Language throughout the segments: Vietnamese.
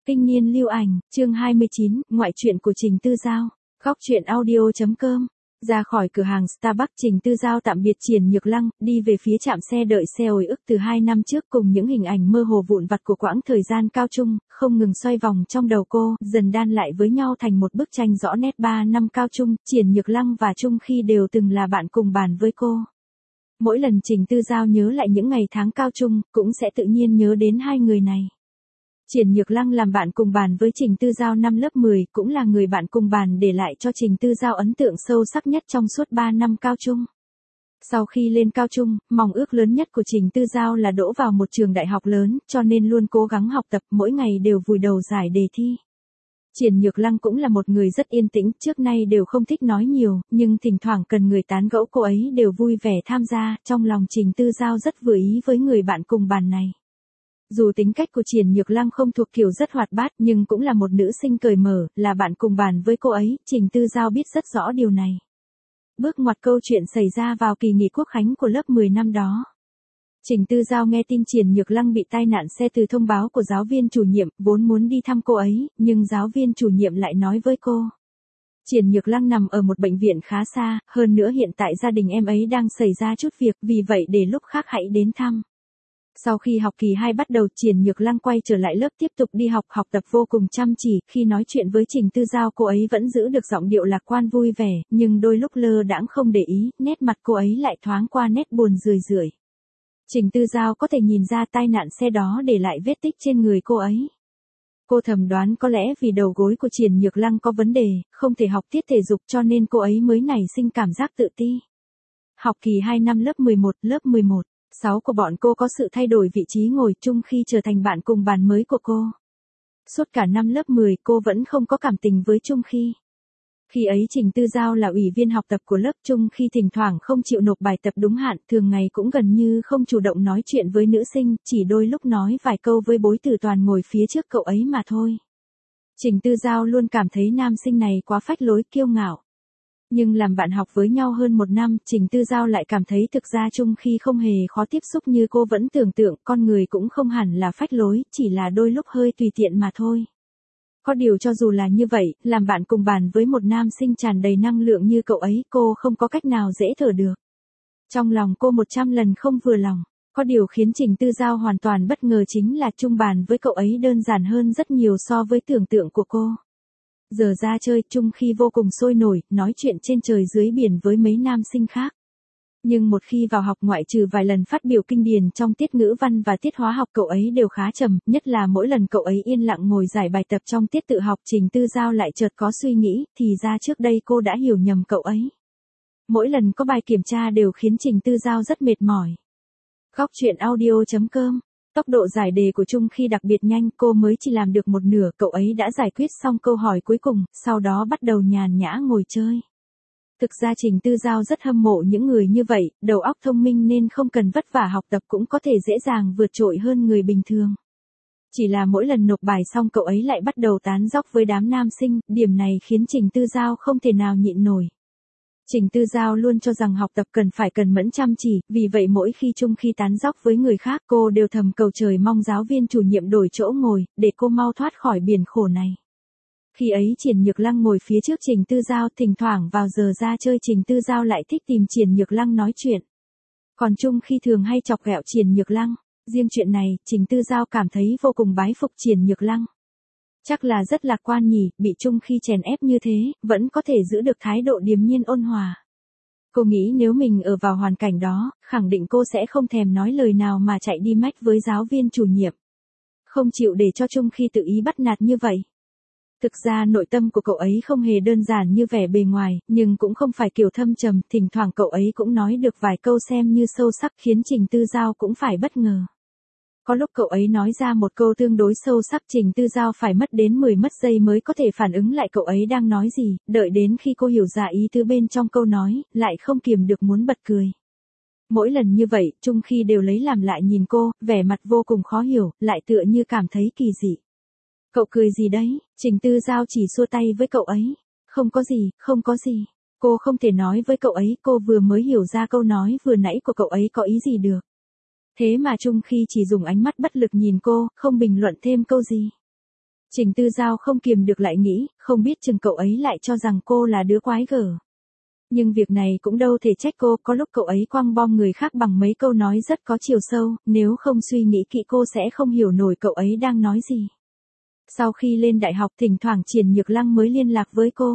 Kinh niên lưu ảnh, chương 29, ngoại truyện của Trình Tư Giao. Góc truyện audio.com. Ra khỏi cửa hàng Starbucks, Trình Tư Giao tạm biệt Triển Nhược Lăng, đi về phía trạm xe đợi xe hồi ức từ 2 năm trước cùng những hình ảnh mơ hồ vụn vặt của quãng thời gian cao trung, không ngừng xoay vòng trong đầu cô, dần đan lại với nhau thành một bức tranh rõ nét. 3 năm cao trung, Triển Nhược Lăng và Trung Khi đều từng là bạn cùng bàn với cô. Mỗi lần Trình Tư Giao nhớ lại những ngày tháng cao trung, cũng sẽ tự nhiên nhớ đến hai người này. Triển Nhược Lăng làm bạn cùng bàn với Trình Tư Giao năm lớp 10, cũng là người bạn cùng bàn để lại cho Trình Tư Giao ấn tượng sâu sắc nhất trong suốt 3 năm cao trung. Sau khi lên cao trung, mong ước lớn nhất của Trình Tư Giao là đỗ vào một trường đại học lớn, cho nên luôn cố gắng học tập, mỗi ngày đều vùi đầu giải đề thi. Triển Nhược Lăng cũng là một người rất yên tĩnh, trước nay đều không thích nói nhiều, nhưng thỉnh thoảng cần người tán gẫu cô ấy đều vui vẻ tham gia, trong lòng Trình Tư Giao rất vừa ý với người bạn cùng bàn này. Dù tính cách của Triển Nhược Lăng không thuộc kiểu rất hoạt bát nhưng cũng là một nữ sinh cởi mở, là bạn cùng bàn với cô ấy, Trình Tư Giao biết rất rõ điều này. Bước ngoặt câu chuyện xảy ra vào kỳ nghỉ quốc khánh của lớp 10 năm đó. Trình Tư Giao nghe tin Triển Nhược Lăng bị tai nạn xe từ thông báo của giáo viên chủ nhiệm, vốn muốn đi thăm cô ấy, nhưng giáo viên chủ nhiệm lại nói với cô. Triển Nhược Lăng nằm ở một bệnh viện khá xa, hơn nữa hiện tại gia đình em ấy đang xảy ra chút việc, vì vậy để lúc khác hãy đến thăm. Sau khi học kỳ 2 bắt đầu, Triển Nhược Lăng quay trở lại lớp tiếp tục đi học, học tập vô cùng chăm chỉ, khi nói chuyện với Trình Tư Giao cô ấy vẫn giữ được giọng điệu lạc quan vui vẻ, nhưng đôi lúc lơ đãng không để ý, nét mặt cô ấy lại thoáng qua nét buồn rười rượi. Trình Tư Giao có thể nhìn ra tai nạn xe đó để lại vết tích trên người cô ấy. Cô thầm đoán có lẽ vì đầu gối của Triển Nhược Lăng có vấn đề, không thể học tiết thể dục cho nên cô ấy mới nảy sinh cảm giác tự ti. Học kỳ 2 năm lớp 11, lớp 11. 6 của bọn cô có sự thay đổi vị trí ngồi, Trung Khi trở thành bạn cùng bàn mới của cô. Suốt cả năm lớp 10 cô vẫn không có cảm tình với Trung Khi. Khi ấy Trình Tư Giao là ủy viên học tập của lớp, Trung Khi thỉnh thoảng không chịu nộp bài tập đúng hạn, thường ngày cũng gần như không chủ động nói chuyện với nữ sinh, chỉ đôi lúc nói vài câu với Bối Tử Toàn ngồi phía trước cậu ấy mà thôi. Trình Tư Giao luôn cảm thấy nam sinh này quá phách lối kiêu ngạo. Nhưng làm bạn học với nhau hơn 1 năm, Trình Tư Giao lại cảm thấy thực ra Trung Khi không hề khó tiếp xúc như cô vẫn tưởng tượng, con người cũng không hẳn là phách lối, chỉ là đôi lúc hơi tùy tiện mà thôi. Có điều cho dù là như vậy, làm bạn cùng bàn với một nam sinh tràn đầy năng lượng như cậu ấy, cô không có cách nào dễ thở được. Trong lòng cô 100 lần không vừa lòng. Có điều khiến Trình Tư Giao hoàn toàn bất ngờ chính là chung bàn với cậu ấy đơn giản hơn rất nhiều so với tưởng tượng của cô. Giờ ra chơi, Trung Khi vô cùng sôi nổi, nói chuyện trên trời dưới biển với mấy nam sinh khác. Nhưng một khi vào học, ngoại trừ vài lần phát biểu kinh điển trong tiết ngữ văn và tiết hóa học, cậu ấy đều khá trầm, nhất là mỗi lần cậu ấy yên lặng ngồi giải bài tập trong tiết tự học, Trình Tư Giao lại chợt có suy nghĩ, thì ra trước đây cô đã hiểu nhầm cậu ấy. Mỗi lần có bài kiểm tra đều khiến Trình Tư Giao rất mệt mỏi. Góc truyện audio.com. Tốc độ giải đề của Trung Khi đặc biệt nhanh, cô mới chỉ làm được một nửa, cậu ấy đã giải quyết xong câu hỏi cuối cùng, sau đó bắt đầu nhàn nhã ngồi chơi. Thực ra Trình Tư Giao rất hâm mộ những người như vậy, đầu óc thông minh nên không cần vất vả học tập cũng có thể dễ dàng vượt trội hơn người bình thường. Chỉ là mỗi lần nộp bài xong cậu ấy lại bắt đầu tán dóc với đám nam sinh, điểm này khiến Trình Tư Giao không thể nào nhịn nổi. Trình Tư Giao luôn cho rằng học tập cần phải cần mẫn chăm chỉ, vì vậy mỗi khi Trung Khi tán dóc với người khác cô đều thầm cầu trời mong giáo viên chủ nhiệm đổi chỗ ngồi, để cô mau thoát khỏi biển khổ này. Khi ấy Triển Nhược Lăng ngồi phía trước Trình Tư Giao, thỉnh thoảng vào giờ ra chơi Trình Tư Giao lại thích tìm Triển Nhược Lăng nói chuyện. Còn Trung Khi thường hay chọc ghẹo Triển Nhược Lăng, riêng chuyện này, Trình Tư Giao cảm thấy vô cùng bái phục Triển Nhược Lăng. Chắc là rất lạc quan nhỉ, bị Trung Khi chèn ép như thế, vẫn có thể giữ được thái độ điềm nhiên ôn hòa. Cô nghĩ nếu mình ở vào hoàn cảnh đó, khẳng định cô sẽ không thèm nói lời nào mà chạy đi mách với giáo viên chủ nhiệm. Không chịu để cho Trung Khi tự ý bắt nạt như vậy. Thực ra nội tâm của cậu ấy không hề đơn giản như vẻ bề ngoài, nhưng cũng không phải kiểu thâm trầm, thỉnh thoảng cậu ấy cũng nói được vài câu xem như sâu sắc khiến Trình Tư Giao cũng phải bất ngờ. Có lúc cậu ấy nói ra một câu tương đối sâu sắc, Trình Tư Giao phải mất đến 10 giây mới có thể phản ứng lại cậu ấy đang nói gì, đợi đến khi cô hiểu ra ý tứ bên trong câu nói, lại không kiềm được muốn bật cười. Mỗi lần như vậy, Trung Khi đều lấy làm lại nhìn cô, vẻ mặt vô cùng khó hiểu, lại tựa như cảm thấy kỳ dị. Cậu cười gì đấy? Trình Tư Giao chỉ xua tay với cậu ấy. Không có gì, không có gì. Cô không thể nói với cậu ấy, cô vừa mới hiểu ra câu nói vừa nãy của cậu ấy có ý gì được. Thế mà Trung Khi chỉ dùng ánh mắt bất lực nhìn cô, không bình luận thêm câu gì. Trình Tư Giao không kiềm được lại nghĩ, không biết chừng cậu ấy lại cho rằng cô là đứa quái gở. Nhưng việc này cũng đâu thể trách cô, có lúc cậu ấy quăng bom người khác bằng mấy câu nói rất có chiều sâu, nếu không suy nghĩ kỹ cô sẽ không hiểu nổi cậu ấy đang nói gì. Sau khi lên đại học thỉnh thoảng Triển Nhược Lăng mới liên lạc với cô.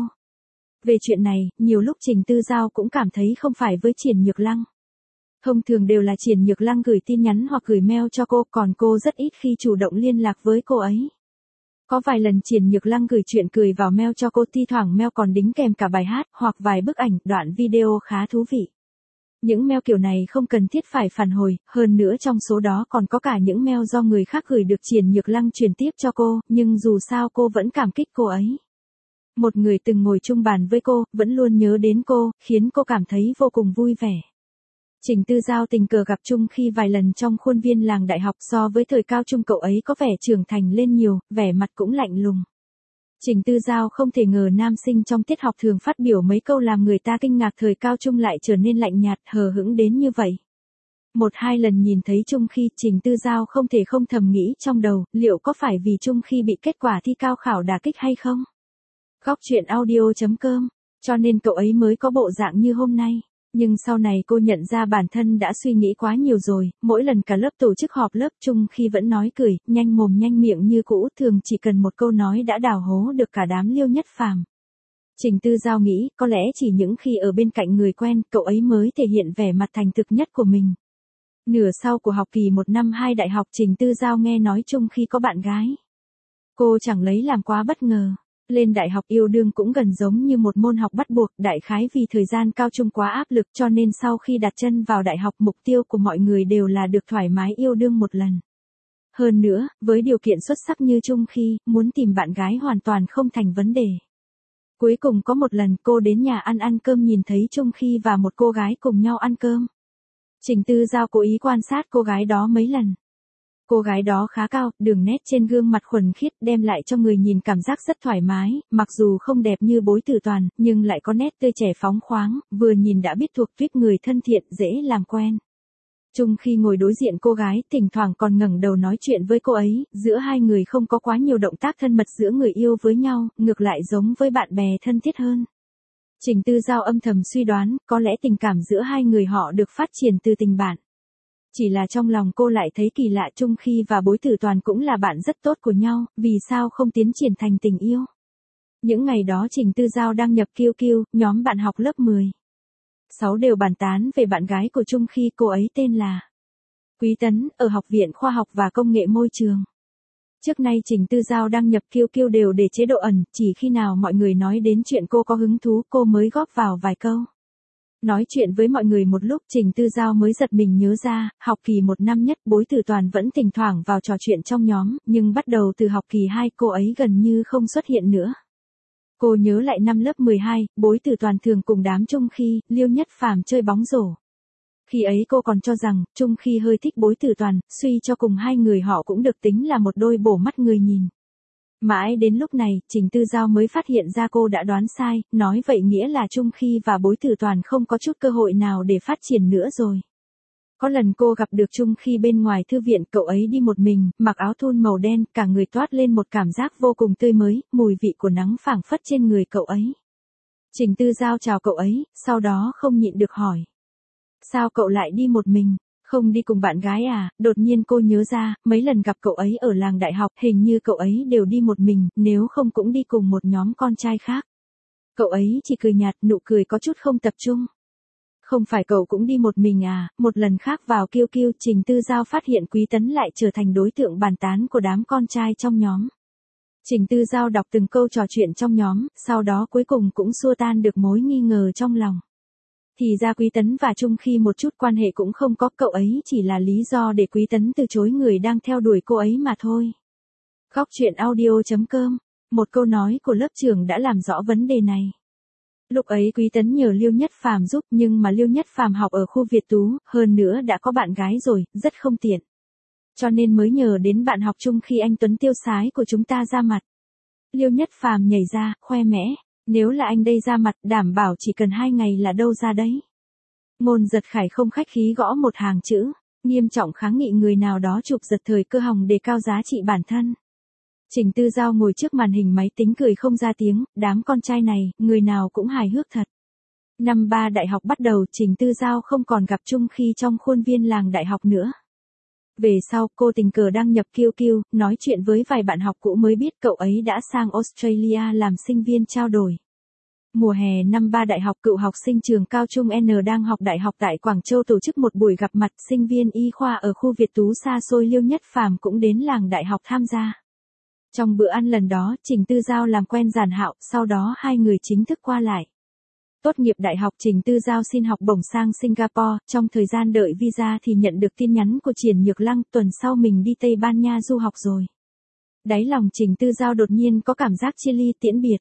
Về chuyện này, nhiều lúc Trình Tư Giao cũng cảm thấy không phải với Triển Nhược Lăng. Thông thường đều là Triển Nhược Lăng gửi tin nhắn hoặc gửi mail cho cô, còn cô rất ít khi chủ động liên lạc với cô ấy. Có vài lần Triển Nhược Lăng gửi chuyện cười vào mail cho cô, thi thoảng mail còn đính kèm cả bài hát hoặc vài bức ảnh, đoạn video khá thú vị. Những mail kiểu này không cần thiết phải phản hồi, hơn nữa trong số đó còn có cả những mail do người khác gửi được Triển Nhược Lăng truyền tiếp cho cô, nhưng dù sao cô vẫn cảm kích cô ấy. Một người từng ngồi chung bàn với cô, vẫn luôn nhớ đến cô, khiến cô cảm thấy vô cùng vui vẻ. Trình Tư Giao tình cờ gặp Trung Khi vài lần trong khuôn viên làng đại học, so với thời cao trung cậu ấy có vẻ trưởng thành lên nhiều, vẻ mặt cũng lạnh lùng. Trình Tư Giao không thể ngờ nam sinh trong tiết học thường phát biểu mấy câu làm người ta kinh ngạc thời cao trung lại trở nên lạnh nhạt, hờ hững đến như vậy. Một hai lần nhìn thấy Trung Khi, Trình Tư Giao không thể không thầm nghĩ trong đầu, liệu có phải vì Trung Khi bị kết quả thi cao khảo đả kích hay không? Góc chuyện audio.com, cho nên cậu ấy mới có bộ dạng như hôm nay. Nhưng sau này cô nhận ra bản thân đã suy nghĩ quá nhiều rồi, mỗi lần cả lớp tổ chức họp lớp Trung Khi vẫn nói cười, nhanh mồm nhanh miệng như cũ, thường chỉ cần một câu nói đã đào hố được cả đám Liêu Nhất Phàm. Trình Tư Giao nghĩ, có lẽ chỉ những khi ở bên cạnh người quen, cậu ấy mới thể hiện vẻ mặt thành thực nhất của mình. Nửa sau của học kỳ 1 năm 2 đại học, Trình Tư Giao nghe nói Trung Khi có bạn gái. Cô chẳng lấy làm quá bất ngờ. Lên đại học yêu đương cũng gần giống như một môn học bắt buộc, đại khái vì thời gian cao trung quá áp lực cho nên sau khi đặt chân vào đại học mục tiêu của mọi người đều là được thoải mái yêu đương một lần. Hơn nữa, với điều kiện xuất sắc như Trung Khi, muốn tìm bạn gái hoàn toàn không thành vấn đề. Cuối cùng có một lần cô đến nhà ăn cơm nhìn thấy Trung Khi và một cô gái cùng nhau ăn cơm. Trình Tư Giao cố ý quan sát cô gái đó mấy lần. Cô gái đó khá cao, đường nét trên gương mặt thuần khiết đem lại cho người nhìn cảm giác rất thoải mái, mặc dù không đẹp như Bối Tử Toàn, nhưng lại có nét tươi trẻ phóng khoáng, vừa nhìn đã biết thuộc tuýp người thân thiện, dễ làm quen. Trung Khi ngồi đối diện cô gái, thỉnh thoảng còn ngẩng đầu nói chuyện với cô ấy, giữa hai người không có quá nhiều động tác thân mật giữa người yêu với nhau, ngược lại giống với bạn bè thân thiết hơn. Trình Tư Giao âm thầm suy đoán, có lẽ tình cảm giữa hai người họ được phát triển từ tình bạn. Chỉ là trong lòng cô lại thấy kỳ lạ, Trung Khi và Bối Tử Toàn cũng là bạn rất tốt của nhau, vì sao không tiến triển thành tình yêu. Những ngày đó Trình Tư Giao đang nhập QQ, nhóm bạn học lớp 10. 6 đều bàn tán về bạn gái của Trung Khi, cô ấy tên là Quý Tấn, ở Học viện Khoa học và Công nghệ Môi trường. Trước nay Trình Tư Giao đăng nhập QQ đều để chế độ ẩn, chỉ khi nào mọi người nói đến chuyện cô có hứng thú cô mới góp vào vài câu. Nói chuyện với mọi người một lúc Trình Tư Giao mới giật mình nhớ ra, học kỳ 1 năm nhất Bối Tử Toàn vẫn thỉnh thoảng vào trò chuyện trong nhóm, nhưng bắt đầu từ học kỳ 2 cô ấy gần như không xuất hiện nữa. Cô nhớ lại năm lớp 12, Bối Tử Toàn thường cùng đám Trung Khi, Liêu Nhất Phàm chơi bóng rổ. Khi ấy cô còn cho rằng, Trung Khi hơi thích Bối Tử Toàn, suy cho cùng hai người họ cũng được tính là một đôi bổ mắt người nhìn. Mãi đến lúc này, Trình Tư Giao mới phát hiện ra cô đã đoán sai, nói vậy nghĩa là Trung Khi và Bối Tử Toàn không có chút cơ hội nào để phát triển nữa rồi. Có lần cô gặp được Trung Khi bên ngoài thư viện, cậu ấy đi một mình, mặc áo thun màu đen, cả người toát lên một cảm giác vô cùng tươi mới, mùi vị của nắng phảng phất trên người cậu ấy. Trình Tư Giao chào cậu ấy, sau đó không nhịn được hỏi. Sao cậu lại đi một mình? Không đi cùng bạn gái à? Đột nhiên cô nhớ ra, mấy lần gặp cậu ấy ở làng đại học, hình như cậu ấy đều đi một mình, nếu không cũng đi cùng một nhóm con trai khác. Cậu ấy chỉ cười nhạt, nụ cười có chút không tập trung. Không phải cậu cũng đi một mình à? Một lần khác vào QQ, Trình Tư Giao phát hiện Quý Tấn lại trở thành đối tượng bàn tán của đám con trai trong nhóm. Trình Tư Giao đọc từng câu trò chuyện trong nhóm, sau đó cuối cùng cũng xua tan được mối nghi ngờ trong lòng. Thì ra Quý Tấn và Trung Khi một chút quan hệ cũng không có, cậu ấy chỉ là lý do để Quý Tấn từ chối người đang theo đuổi cô ấy mà thôi. Góc chuyện audio.com, một câu nói của lớp trưởng đã làm rõ vấn đề này. Lúc ấy Quý Tấn nhờ Liêu Nhất Phàm giúp, nhưng mà Liêu Nhất Phàm học ở khu Việt Tú, hơn nữa đã có bạn gái rồi, rất không tiện. Cho nên mới nhờ đến bạn học Trung Khi anh Tuấn tiêu sái của chúng ta ra mặt. Liêu Nhất Phàm nhảy ra, khoe mẽ. Nếu là anh đây ra mặt, đảm bảo chỉ cần 2 ngày là đâu ra đấy. Ngôn Giật Khải không khách khí gõ một hàng chữ, nghiêm trọng kháng nghị người nào đó chụp giật thời cơ hòng đề cao giá trị bản thân. Trình Tư Giao ngồi trước màn hình máy tính cười không ra tiếng, đám con trai này, người nào cũng hài hước thật. Năm 3 đại học bắt đầu, Trình Tư Giao không còn gặp Trung Khi trong khuôn viên làng đại học nữa. Về sau, cô tình cờ đăng nhập QQ, nói chuyện với vài bạn học cũ mới biết cậu ấy đã sang Australia làm sinh viên trao đổi. Mùa hè năm 3 đại học, cựu học sinh trường cao trung N đang học đại học tại Quảng Châu tổ chức một buổi gặp mặt sinh viên y khoa ở khu Việt Tú xa xôi. Liêu Nhất Phàm cũng đến làng đại học tham gia. Trong bữa ăn lần đó, Trình Tư Giao làm quen Giản Hạo, sau đó hai người chính thức qua lại. Tốt nghiệp đại học, Trình Tư Giao xin học bổng sang Singapore, trong thời gian đợi visa thì nhận được tin nhắn của Triển Nhược Lăng, tuần sau mình đi Tây Ban Nha du học rồi. Đáy lòng Trình Tư Giao đột nhiên có cảm giác chia ly tiễn biệt.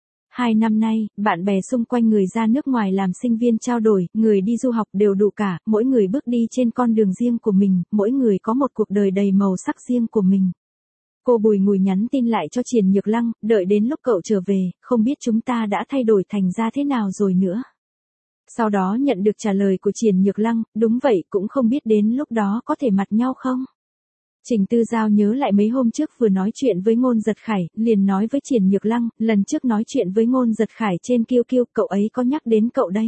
2 năm nay, bạn bè xung quanh người ra nước ngoài làm sinh viên trao đổi, người đi du học đều đủ cả, mỗi người bước đi trên con đường riêng của mình, mỗi người có một cuộc đời đầy màu sắc riêng của mình. Cô bùi ngùi nhắn tin lại cho Triển Nhược Lăng, đợi đến lúc cậu trở về, không biết chúng ta đã thay đổi thành ra thế nào rồi nữa. Sau đó nhận được trả lời của Triển Nhược Lăng, đúng vậy, cũng không biết đến lúc đó có thể mặt nhau không. Trình Tư Giao nhớ lại mấy hôm trước vừa nói chuyện với Ngôn Giật Khải, liền nói với Triển Nhược Lăng, lần trước nói chuyện với Ngôn Giật Khải trên QQ, cậu ấy có nhắc đến cậu đấy.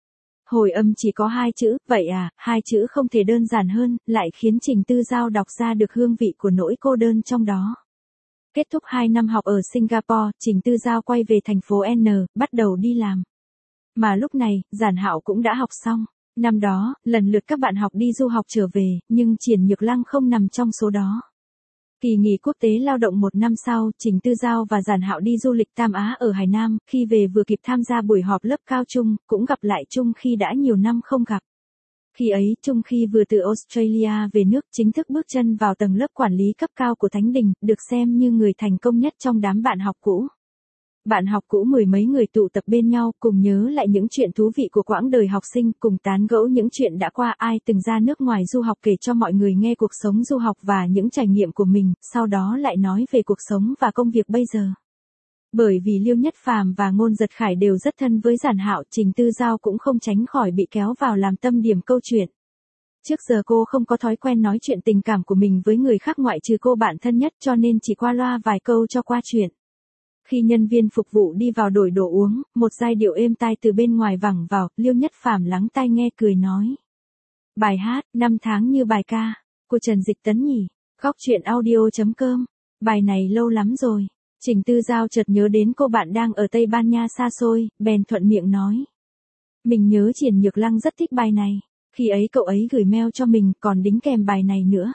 Hồi âm chỉ có 2 chữ, vậy à, 2 chữ không thể đơn giản hơn, lại khiến Trình Tư Giao đọc ra được hương vị của nỗi cô đơn trong đó. Kết thúc 2 năm học ở Singapore, Trình Tư Giao quay về thành phố N, bắt đầu đi làm. Mà lúc này, Giản Hạo cũng đã học xong. Năm đó, lần lượt các bạn học đi du học trở về, nhưng Triển Nhược Lăng không nằm trong số đó. Kỳ nghỉ quốc tế lao động 1 năm sau, Trình Tư Giao và Giản Hạo đi du lịch Tam Á ở Hải Nam, khi về vừa kịp tham gia buổi họp lớp cao trung, cũng gặp lại Trung Khi đã nhiều năm không gặp. Khi ấy, Trung Khi vừa từ Australia về nước, chính thức bước chân vào tầng lớp quản lý cấp cao của Thánh Đình, được xem như người thành công nhất trong đám bạn học cũ. Bạn học cũ mười mấy người tụ tập bên nhau, cùng nhớ lại những chuyện thú vị của quãng đời học sinh, cùng tán gẫu những chuyện đã qua, ai từng ra nước ngoài du học kể cho mọi người nghe cuộc sống du học và những trải nghiệm của mình, sau đó lại nói về cuộc sống và công việc bây giờ. Bởi vì Liêu Nhất Phàm và Ngôn Giật Khải đều rất thân với Giản Hạo, Trình Tư Giao cũng không tránh khỏi bị kéo vào làm tâm điểm câu chuyện. Trước giờ cô không có thói quen nói chuyện tình cảm của mình với người khác ngoại trừ cô bạn thân nhất, cho nên chỉ qua loa vài câu cho qua chuyện. Khi nhân viên phục vụ đi vào đổi đồ uống, một giai điệu êm tai từ bên ngoài vẳng vào, Liêu Nhất Phàm lắng tai nghe cười nói. Bài hát, năm tháng như bài ca, của Trần Dịch Tấn nhỉ, khóc chuyện audio.com, bài này lâu lắm rồi. Trình Tư Giao chợt nhớ đến cô bạn đang ở Tây Ban Nha xa xôi, bèn thuận miệng nói. Mình nhớ Triển Nhược Lăng rất thích bài này, khi ấy cậu ấy gửi mail cho mình còn đính kèm bài này nữa.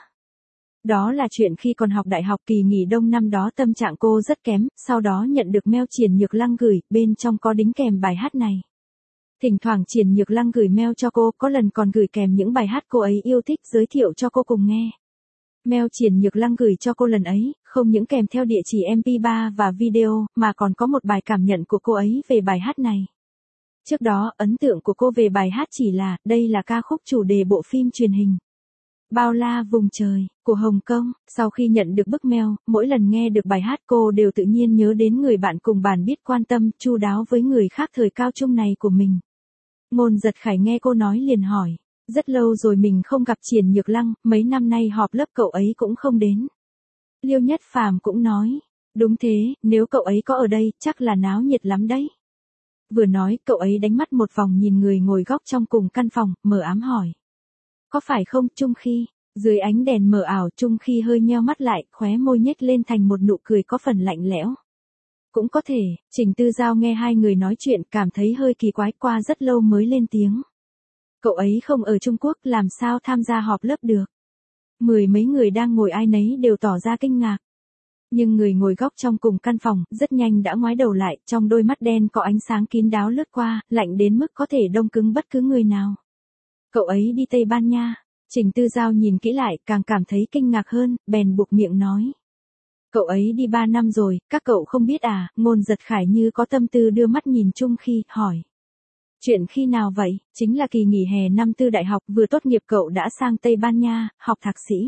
Đó là chuyện khi còn học đại học, kỳ nghỉ đông năm đó tâm trạng cô rất kém, sau đó nhận được mail Triển Nhược Lăng gửi, bên trong có đính kèm bài hát này. Thỉnh thoảng Triển Nhược Lăng gửi mail cho cô, có lần còn gửi kèm những bài hát cô ấy yêu thích giới thiệu cho cô cùng nghe. Mail Triển Nhược Lăng gửi cho cô lần ấy, không những kèm theo địa chỉ MP3 và video, mà còn có một bài cảm nhận của cô ấy về bài hát này. Trước đó, ấn tượng của cô về bài hát chỉ là, đây là ca khúc chủ đề bộ phim truyền hình Bao la vùng trời, của Hồng Kông. Sau khi nhận được bức mail, mỗi lần nghe được bài hát cô đều tự nhiên nhớ đến người bạn cùng bàn biết quan tâm, chu đáo với người khác thời cao trung này của mình. Ngôn Giật Khải nghe cô nói liền hỏi. Rất lâu rồi mình không gặp Triển Nhược Lăng, mấy năm nay họp lớp cậu ấy cũng không đến. Liêu Nhất Phàm cũng nói. Đúng thế, nếu cậu ấy có ở đây, chắc là náo nhiệt lắm đấy. Vừa nói, cậu ấy đánh mắt một vòng nhìn người ngồi góc trong cùng căn phòng, mờ ám hỏi. Có phải không, Trung Khi? Dưới ánh đèn mờ ảo, Trung Khi hơi nheo mắt lại, khóe môi nhếch lên thành một nụ cười có phần lạnh lẽo. Cũng có thể, Trình Tư Giao nghe hai người nói chuyện, cảm thấy hơi kỳ quái, qua rất lâu mới lên tiếng. Cậu ấy không ở Trung Quốc, làm sao tham gia họp lớp được? Mười mấy người đang ngồi ai nấy đều tỏ ra kinh ngạc. Nhưng người ngồi góc trong cùng căn phòng, rất nhanh đã ngoái đầu lại, trong đôi mắt đen có ánh sáng kín đáo lướt qua, lạnh đến mức có thể đông cứng bất cứ người nào. Cậu ấy đi Tây Ban Nha. Trình Tư Giao nhìn kỹ lại, càng cảm thấy kinh ngạc hơn, bèn buộc miệng nói. Cậu ấy đi 3 năm rồi, các cậu không biết à? Ngôn Giật Khải như có tâm tư đưa mắt nhìn Trung Khi, hỏi. Chuyện khi nào vậy? Chính là kỳ nghỉ hè năm tư đại học, vừa tốt nghiệp cậu đã sang Tây Ban Nha, học thạc sĩ.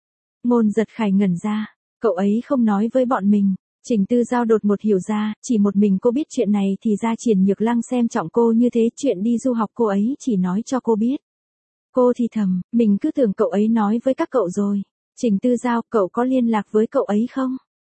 Ngôn Giật Khải ngẩn ra, cậu ấy không nói với bọn mình. Trình Tư Giao đột ngột hiểu ra, chỉ một mình cô biết chuyện này thì ra Triển Nhược Lăng xem trọng cô như thế, chuyện đi du học cô ấy chỉ nói cho cô biết. Cô thì thầm, mình cứ tưởng cậu ấy nói với các cậu rồi. Trình Tư Giao, cậu có liên lạc với cậu ấy không?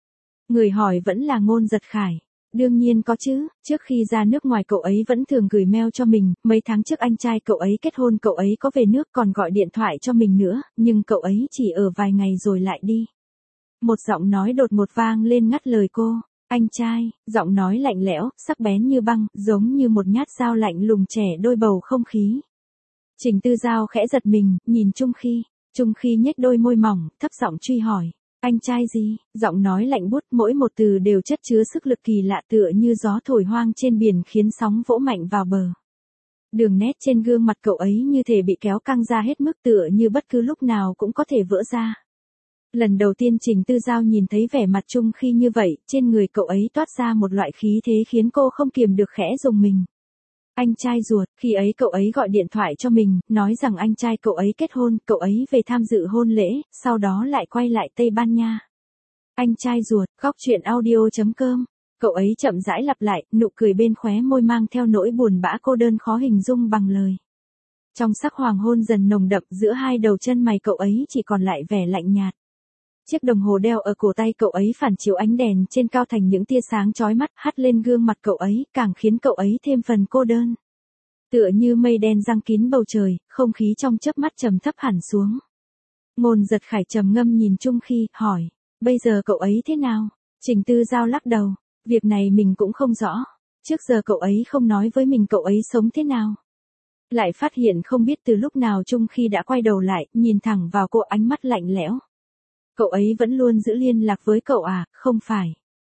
Người hỏi vẫn là Ngôn Giật Khải. Đương nhiên có chứ, trước khi ra nước ngoài cậu ấy vẫn thường gửi mail cho mình, mấy tháng trước anh trai cậu ấy kết hôn cậu ấy có về nước còn gọi điện thoại cho mình nữa, nhưng cậu ấy chỉ ở vài ngày rồi lại đi. Một giọng nói đột ngột vang lên ngắt lời cô. Anh trai, giọng nói lạnh lẽo, sắc bén như băng, giống như một nhát dao lạnh lùng chẻ đôi bầu không khí. Trình Tư Giao khẽ giật mình, nhìn Trung Khi. Trung Khi nhếch đôi môi mỏng, thấp giọng truy hỏi. Anh trai gì? Giọng nói lạnh buốt, mỗi một từ đều chất chứa sức lực kỳ lạ tựa như gió thổi hoang trên biển khiến sóng vỗ mạnh vào bờ. Đường nét trên gương mặt cậu ấy như thể bị kéo căng ra hết mức tựa như bất cứ lúc nào cũng có thể vỡ ra. Lần đầu tiên Trình Tư Giao nhìn thấy vẻ mặt Trung Khi như vậy, trên người cậu ấy toát ra một loại khí thế khiến cô không kiềm được khẽ rùng mình. Anh trai ruột, khi ấy cậu ấy gọi điện thoại cho mình, nói rằng anh trai cậu ấy kết hôn, cậu ấy về tham dự hôn lễ, sau đó lại quay lại Tây Ban Nha. Anh trai ruột, góc truyện audio.com. Cậu ấy chậm rãi lặp lại, nụ cười bên khóe môi mang theo nỗi buồn bã cô đơn khó hình dung bằng lời. Trong sắc hoàng hôn dần nồng đậm giữa hai đầu chân mày cậu ấy chỉ còn lại vẻ lạnh nhạt. Chiếc đồng hồ đeo ở cổ tay cậu ấy phản chiếu ánh đèn trên cao thành những tia sáng chói mắt hắt lên gương mặt cậu ấy, càng khiến cậu ấy thêm phần cô đơn. Tựa như mây đen giăng kín bầu trời, không khí trong chớp mắt trầm thấp hẳn xuống. Ngôn Giật Khải trầm ngâm nhìn Trung Khi, hỏi, bây giờ cậu ấy thế nào? Trình Tư Giao lắc đầu, việc này mình cũng không rõ. Trước giờ cậu ấy không nói với mình cậu ấy sống thế nào. Lại phát hiện không biết từ lúc nào Trung Khi đã quay đầu lại, nhìn thẳng vào cô ánh mắt lạnh lẽo. Cậu ấy vẫn luôn giữ liên lạc với cậu à, không phải?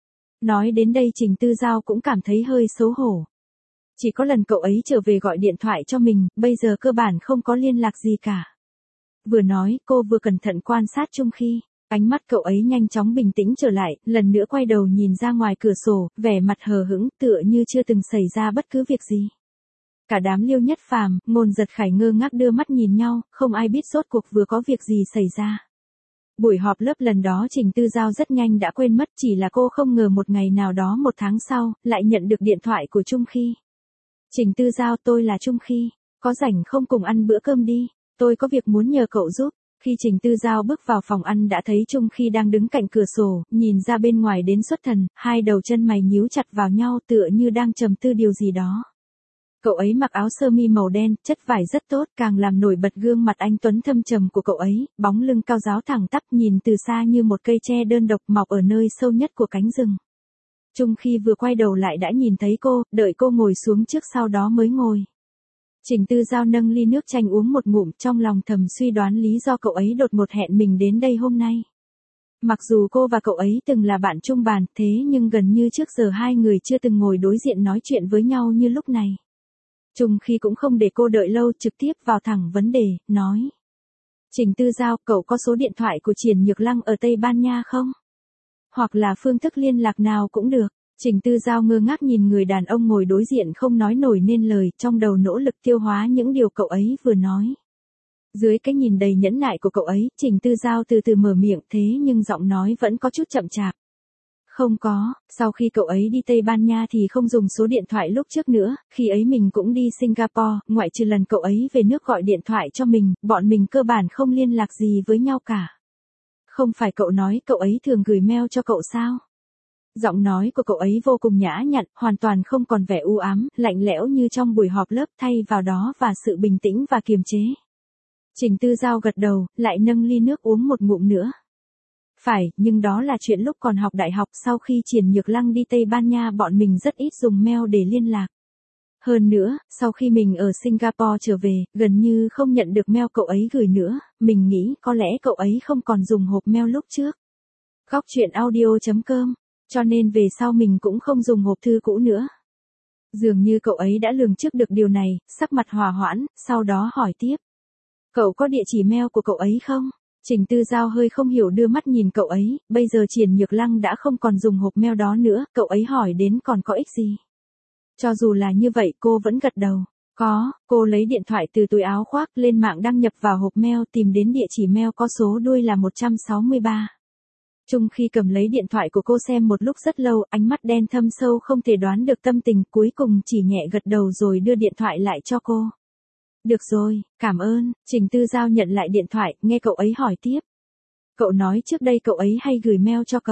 Nói đến đây Trình Tư Giao cũng cảm thấy hơi xấu hổ. Chỉ có lần cậu ấy trở về gọi điện thoại cho mình, bây giờ cơ bản không có liên lạc gì cả. Vừa nói, cô vừa cẩn thận quan sát Trung Khi. Ánh mắt cậu ấy nhanh chóng bình tĩnh trở lại, lần nữa quay đầu nhìn ra ngoài cửa sổ, vẻ mặt hờ hững, tựa như chưa từng xảy ra bất cứ việc gì. Cả đám Liêu Nhất Phàm, Ngôn Giật Khải ngơ ngác đưa mắt nhìn nhau, không ai biết rốt cuộc vừa có việc gì xảy ra. Buổi họp lớp lần đó Trình Tư Giao rất nhanh đã quên mất, chỉ là cô không ngờ một ngày nào đó một tháng sau, lại nhận được điện thoại của Trung Khi. Trình Tư Giao, tôi là Trung Khi, có rảnh không cùng ăn bữa cơm đi, tôi có việc muốn nhờ cậu giúp. Khi Trình Tư Giao bước vào phòng ăn đã thấy Trung Khi đang đứng cạnh cửa sổ, nhìn ra bên ngoài đến xuất thần, hai đầu chân mày nhíu chặt vào nhau tựa như đang trầm tư điều gì đó. Cậu ấy mặc áo sơ mi màu đen, chất vải rất tốt, càng làm nổi bật gương mặt anh tuấn thâm trầm của cậu ấy, bóng lưng cao ráo thẳng tắp nhìn từ xa như một cây tre đơn độc mọc ở nơi sâu nhất của cánh rừng. Trung Khi vừa quay đầu lại đã nhìn thấy cô, đợi cô ngồi xuống trước sau đó mới ngồi. Trình Tư Giao nâng ly nước chanh uống một ngụm, trong lòng thầm suy đoán lý do cậu ấy đột ngột hẹn mình đến đây hôm nay. Mặc dù cô và cậu ấy từng là bạn chung bàn, thế nhưng gần như trước giờ hai người chưa từng ngồi đối diện nói chuyện với nhau như lúc này. Trung Khi cũng không để cô đợi lâu, trực tiếp vào thẳng vấn đề, nói. Trình Tư Giao, cậu có số điện thoại của Triển Nhược Lăng ở Tây Ban Nha không? Hoặc là phương thức liên lạc nào cũng được. Trình Tư Giao ngơ ngác nhìn người đàn ông ngồi đối diện không nói nổi nên lời, trong đầu nỗ lực tiêu hóa những điều cậu ấy vừa nói. Dưới cái nhìn đầy nhẫn nại của cậu ấy, Trình Tư Giao từ từ mở miệng, thế nhưng giọng nói vẫn có chút chậm chạp. Không có, sau khi cậu ấy đi Tây Ban Nha thì không dùng số điện thoại lúc trước nữa, khi ấy mình cũng đi Singapore, ngoại trừ lần cậu ấy về nước gọi điện thoại cho mình, bọn mình cơ bản không liên lạc gì với nhau cả. Không phải cậu nói cậu ấy thường gửi mail cho cậu sao? Giọng nói của cậu ấy vô cùng nhã nhặn, hoàn toàn không còn vẻ u ám, lạnh lẽo như trong buổi họp lớp, thay vào đó và sự bình tĩnh và kiềm chế. Trình Tư Giao gật đầu, lại nâng ly nước uống một ngụm nữa. Phải, nhưng đó là chuyện lúc còn học đại học, sau khi Triển Nhược Lăng đi Tây Ban Nha bọn mình rất ít dùng mail để liên lạc. Hơn nữa, sau khi mình ở Singapore trở về, gần như không nhận được mail cậu ấy gửi nữa, mình nghĩ có lẽ cậu ấy không còn dùng hộp mail lúc trước. Góc truyện audio.com, cho nên về sau mình cũng không dùng hộp thư cũ nữa. Dường như cậu ấy đã lường trước được điều này, sắc mặt hòa hoãn, sau đó hỏi tiếp. Cậu có địa chỉ mail của cậu ấy không? Trình Tư Giao hơi không hiểu đưa mắt nhìn cậu ấy, bây giờ Triển Nhược Lăng đã không còn dùng hộp mail đó nữa, cậu ấy hỏi đến còn có ích gì? Cho dù là như vậy cô vẫn gật đầu. Có, cô lấy điện thoại từ túi áo khoác lên mạng đăng nhập vào hộp mail tìm đến địa chỉ mail có số đuôi là 163. Trung Khi cầm lấy điện thoại của cô xem một lúc rất lâu, ánh mắt đen thâm sâu không thể đoán được tâm tình, cuối cùng chỉ nhẹ gật đầu rồi đưa điện thoại lại cho cô. Được rồi, cảm ơn. Trình Tư Giao nhận lại điện thoại, nghe cậu ấy hỏi tiếp. Cậu nói trước đây cậu ấy hay gửi mail cho cậu.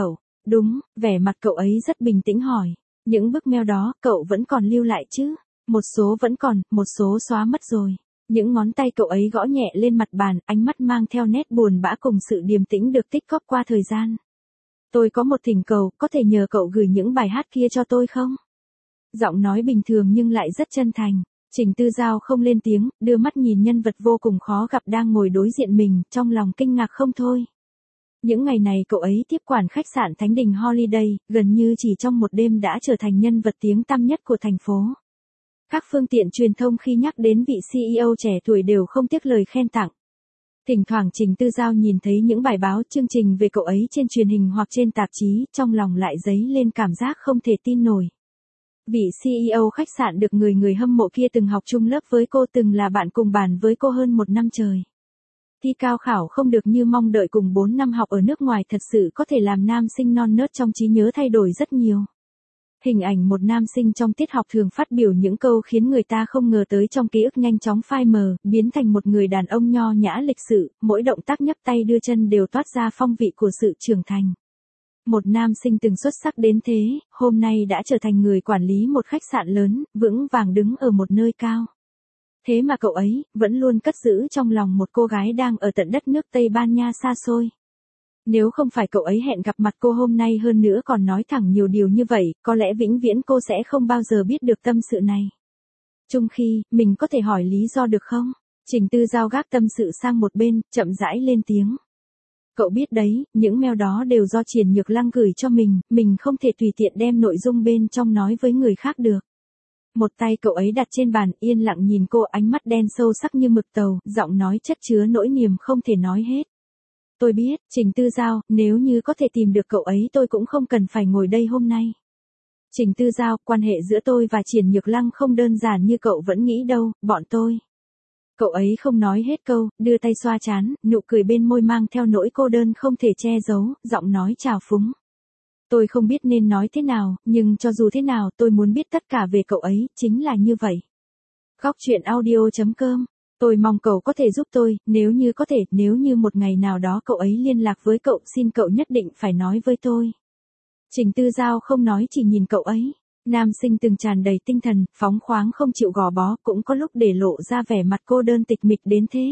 Đúng, vẻ mặt cậu ấy rất bình tĩnh hỏi. Những bức mail đó, cậu vẫn còn lưu lại chứ? Một số vẫn còn, một số xóa mất rồi. Những ngón tay cậu ấy gõ nhẹ lên mặt bàn, ánh mắt mang theo nét buồn bã cùng sự điềm tĩnh được tích góp qua thời gian. Tôi có một thỉnh cầu, có thể nhờ cậu gửi những bài hát kia cho tôi không? Giọng nói bình thường nhưng lại rất chân thành. Trình Tư Giao không lên tiếng, đưa mắt nhìn nhân vật vô cùng khó gặp đang ngồi đối diện mình, trong lòng kinh ngạc không thôi. Những ngày này cậu ấy tiếp quản khách sạn Thánh Đình Holiday, gần như chỉ trong một đêm đã trở thành nhân vật tiếng tăm nhất của thành phố. Các phương tiện truyền thông khi nhắc đến vị CEO trẻ tuổi đều không tiếc lời khen tặng. Thỉnh thoảng Trình Tư Giao nhìn thấy những bài báo chương trình về cậu ấy trên truyền hình hoặc trên tạp chí, trong lòng lại dấy lên cảm giác không thể tin nổi. Vị CEO khách sạn được người hâm mộ kia từng học chung lớp với cô, từng là bạn cùng bàn với cô hơn 1 năm trời. Thi cao khảo không được như mong đợi cùng 4 năm học ở nước ngoài thật sự có thể làm nam sinh non nớt trong trí nhớ thay đổi rất nhiều. Hình ảnh một nam sinh trong tiết học thường phát biểu những câu khiến người ta không ngờ tới trong ký ức nhanh chóng phai mờ, biến thành một người đàn ông nho nhã lịch sự, mỗi động tác nhấc tay đưa chân đều toát ra phong vị của sự trưởng thành. Một nam sinh từng xuất sắc đến thế, hôm nay đã trở thành người quản lý một khách sạn lớn, vững vàng đứng ở một nơi cao. Thế mà cậu ấy, vẫn luôn cất giữ trong lòng một cô gái đang ở tận đất nước Tây Ban Nha xa xôi. Nếu không phải cậu ấy hẹn gặp mặt cô hôm nay hơn nữa còn nói thẳng nhiều điều như vậy, có lẽ vĩnh viễn cô sẽ không bao giờ biết được tâm sự này. Chung khi, mình có thể hỏi lý do được không? Trình Tư Giao gác tâm sự sang một bên, chậm rãi lên tiếng. Cậu biết đấy, những mail đó đều do Triển Nhược Lăng gửi cho mình không thể tùy tiện đem nội dung bên trong nói với người khác được. Một tay cậu ấy đặt trên bàn, yên lặng nhìn cô, ánh mắt đen sâu sắc như mực tàu, giọng nói chất chứa nỗi niềm không thể nói hết. Tôi biết, Trình Tư Giao, nếu như có thể tìm được cậu ấy tôi cũng không cần phải ngồi đây hôm nay. Trình Tư Giao, quan hệ giữa tôi và Triển Nhược Lăng không đơn giản như cậu vẫn nghĩ đâu, bọn tôi. Cậu ấy không nói hết câu, đưa tay xoa trán, nụ cười bên môi mang theo nỗi cô đơn không thể che giấu, giọng nói trào phúng. Tôi không biết nên nói thế nào, nhưng cho dù thế nào tôi muốn biết tất cả về cậu ấy, chính là như vậy. Góc chuyện audio.com. Tôi mong cậu có thể giúp tôi, nếu như có thể, nếu như một ngày nào đó cậu ấy liên lạc với cậu, xin cậu nhất định phải nói với tôi. Trình Tư Giao không nói, chỉ nhìn cậu ấy. Nam sinh từng tràn đầy tinh thần, phóng khoáng không chịu gò bó, cũng có lúc để lộ ra vẻ mặt cô đơn tịch mịch đến thế.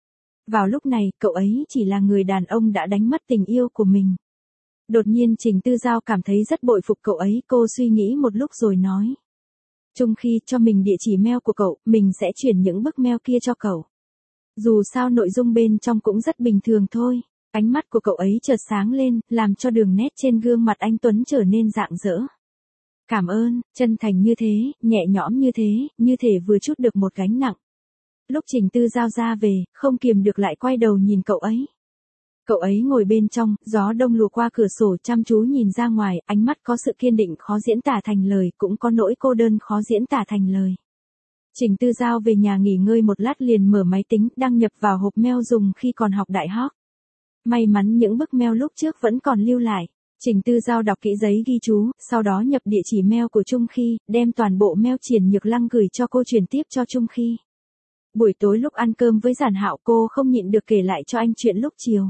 Vào lúc này, cậu ấy chỉ là người đàn ông đã đánh mất tình yêu của mình. Đột nhiên Trình Tư Giao cảm thấy rất bội phục cậu ấy, cô suy nghĩ một lúc rồi nói. Chung khi cho mình địa chỉ mail của cậu, mình sẽ chuyển những bức mail kia cho cậu. Dù sao nội dung bên trong cũng rất bình thường thôi. Ánh mắt của cậu ấy chợt sáng lên, làm cho đường nét trên gương mặt anh Tuấn trở nên rạng rỡ. Cảm ơn, chân thành như thế, nhẹ nhõm như thể vừa trút được một gánh nặng. Lúc Trình Tư Giao ra về, không kiềm được lại quay đầu nhìn cậu ấy. Cậu ấy ngồi bên trong, gió đông lùa qua cửa sổ chăm chú nhìn ra ngoài, ánh mắt có sự kiên định khó diễn tả thành lời, cũng có nỗi cô đơn khó diễn tả thành lời. Trình Tư Giao về nhà nghỉ ngơi một lát liền mở máy tính, đăng nhập vào hộp mail dùng khi còn học đại học. May mắn những bức mail lúc trước vẫn còn lưu lại. Trình Tư Giao đọc kỹ giấy ghi chú, sau đó nhập địa chỉ mail của Trung Khi, đem toàn bộ mail Triển Nhược Lăng gửi cho cô chuyển tiếp cho Trung Khi. Buổi tối lúc ăn cơm với Giản Hạo cô không nhịn được kể lại cho anh chuyện lúc chiều.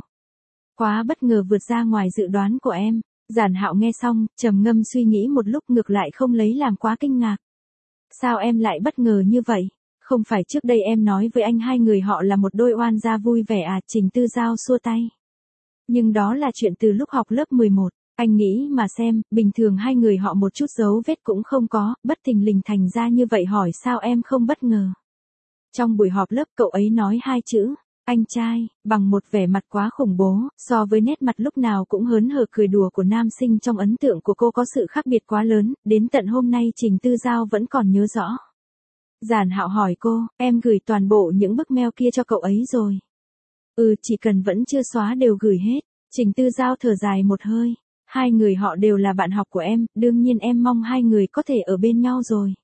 Quá bất ngờ vượt ra ngoài dự đoán của em. Giản Hạo nghe xong, trầm ngâm suy nghĩ một lúc ngược lại không lấy làm quá kinh ngạc. Sao em lại bất ngờ như vậy? Không phải trước đây em nói với anh hai người họ là một đôi oan gia vui vẻ à? Trình Tư Giao xua tay. Nhưng đó là chuyện từ lúc học lớp 11. Anh nghĩ mà xem, bình thường hai người họ một chút dấu vết cũng không có, bất thình lình thành ra như vậy, hỏi sao em không bất ngờ. Trong buổi họp lớp cậu ấy nói 2 chữ, anh trai, bằng một vẻ mặt quá khủng bố, so với nét mặt lúc nào cũng hớn hở cười đùa của nam sinh trong ấn tượng của cô có sự khác biệt quá lớn, đến tận hôm nay Trình Tư Giao vẫn còn nhớ rõ. Giản Hạo hỏi cô, em gửi toàn bộ những bức mail kia cho cậu ấy rồi. Chỉ cần vẫn chưa xóa đều gửi hết. Trình Tư Giao thở dài một hơi. Hai người họ đều là bạn học của em, đương nhiên em mong hai người có thể ở bên nhau rồi.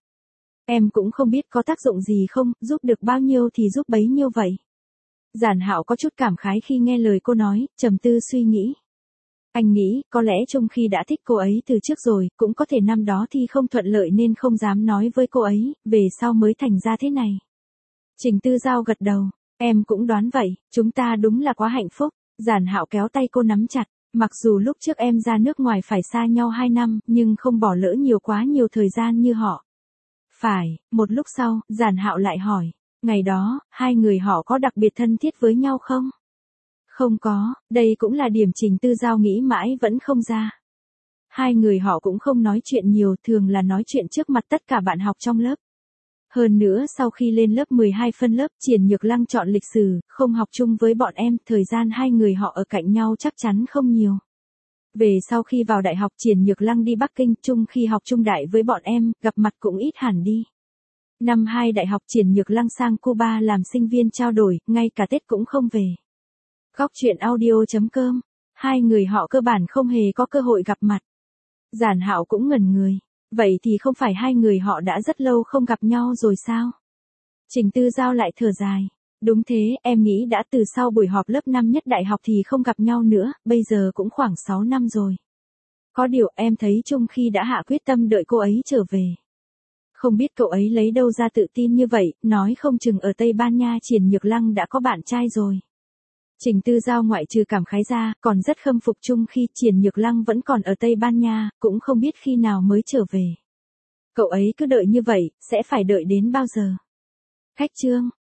Em cũng không biết có tác dụng gì không, giúp được bao nhiêu thì giúp bấy nhiêu vậy. Giản Hạo có chút cảm khái khi nghe lời cô nói, trầm tư suy nghĩ. Anh nghĩ, có lẽ Trung Khi đã thích cô ấy từ trước rồi, cũng có thể năm đó thì không thuận lợi nên không dám nói với cô ấy, về sau mới thành ra thế này. Trình Tư Giao gật đầu, em cũng đoán vậy, chúng ta đúng là quá hạnh phúc. Giản Hạo kéo tay cô nắm chặt, Mặc dù lúc trước em ra nước ngoài phải xa nhau 2 năm, nhưng không bỏ lỡ quá nhiều thời gian như họ. Phải, một lúc sau, Giản Hạo lại hỏi, ngày đó, hai người họ có đặc biệt thân thiết với nhau không? Không có, đây cũng là điểm Trình Tư Giao nghĩ mãi vẫn không ra. Hai người họ cũng không nói chuyện nhiều, thường là nói chuyện trước mặt tất cả bạn học trong lớp. Hơn nữa sau khi lên lớp 12 phân lớp, Triển Nhược Lăng chọn lịch sử, không học chung với bọn em, thời gian hai người họ ở cạnh nhau chắc chắn không nhiều. Về sau khi vào đại học, Triển Nhược Lăng đi Bắc Kinh, chung khi học trung đại với bọn em, gặp mặt cũng ít hẳn đi. Năm 2 đại học, Triển Nhược Lăng sang Cuba làm sinh viên trao đổi, ngay cả Tết cũng không về. Góc chuyện audio.com, hai người họ cơ bản không hề có cơ hội gặp mặt. Giản Hạo cũng ngẩn người. Vậy thì không phải hai người họ đã rất lâu không gặp nhau rồi sao? Trình Tư Giao lại thở dài. Đúng thế, em nghĩ đã từ sau buổi họp lớp năm nhất đại học thì không gặp nhau nữa, bây giờ cũng khoảng 6 năm rồi. Có điều em thấy Trung khi đã hạ quyết tâm đợi cô ấy trở về. Không biết cậu ấy lấy đâu ra tự tin như vậy, nói không chừng ở Tây Ban Nha Triển Nhược Lăng đã có bạn trai rồi. Trình Tư Giao ngoại trừ cảm khái ra, còn rất khâm phục Trung khi Triển Nhược Lăng vẫn còn ở Tây Ban Nha, cũng không biết khi nào mới trở về. Cậu ấy cứ đợi như vậy, sẽ phải đợi đến bao giờ? Khách chương.